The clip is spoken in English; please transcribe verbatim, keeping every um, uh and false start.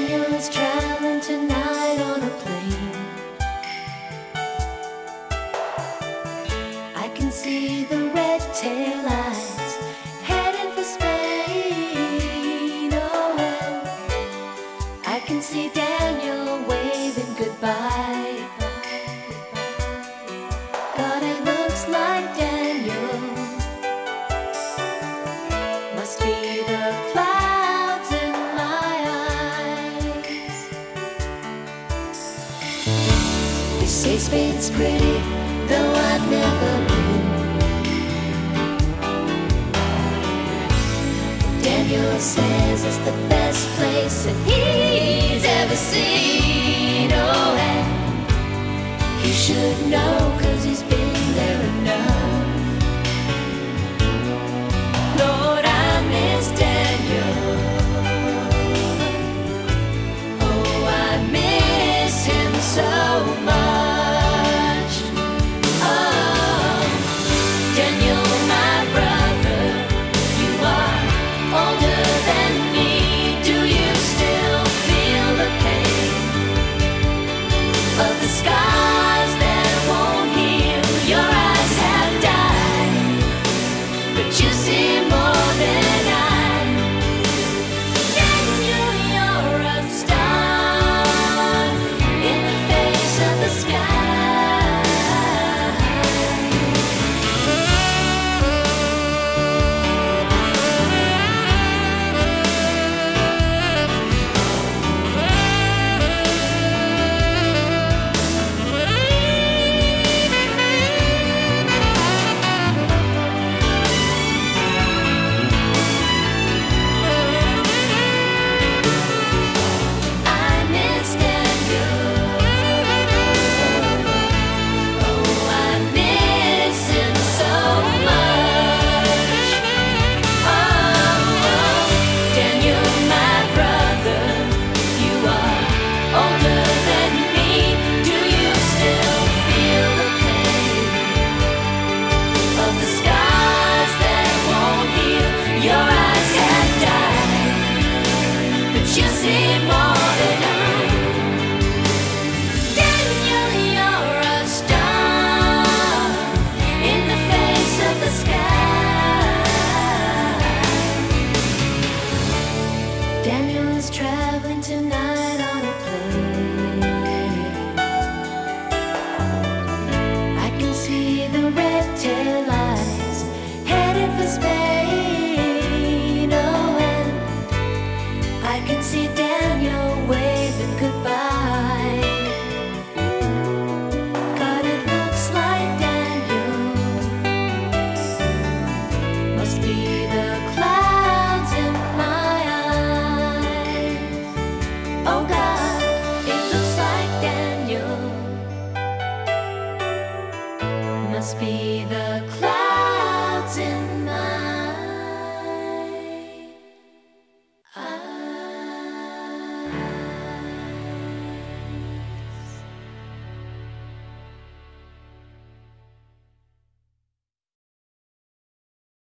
Daniel's traveling tonight on a plane. I can see the red tail lights heading for Spain. Oh well, I can see Daniel waving goodbye. God, it looks like Daniel must be the clouds in my eyes. They say Spain's pretty, though I've never been. Daniel says it's the best place that he's ever seen. Oh, and he should know, 'cause he's been there enough. Lord, I miss Daniel. Oh, I miss him so much. Oh, Daniel, my brother, you are older than me. Do you still feel the pain of the scars that won't heal? Your eyes have died, but you see more than I. Daniel, you're a star in the face of the sky. I miss Daniel. Oh, I miss him so much. Oh, Daniel, my brother, you are older than me. Do you still feel the pain of the scars that won't heal? Your eyes have died, but you see more than I. Daniel, you're a star in the face of the sky. Daniel is traveling tonight on a plane. I can see the red tail lights headed for Spain. Oh, and I can see Daniel waving goodbye. God, it looks like Daniel must be the clouds in my eyes. Oh God, it looks like Daniel must be the clouds.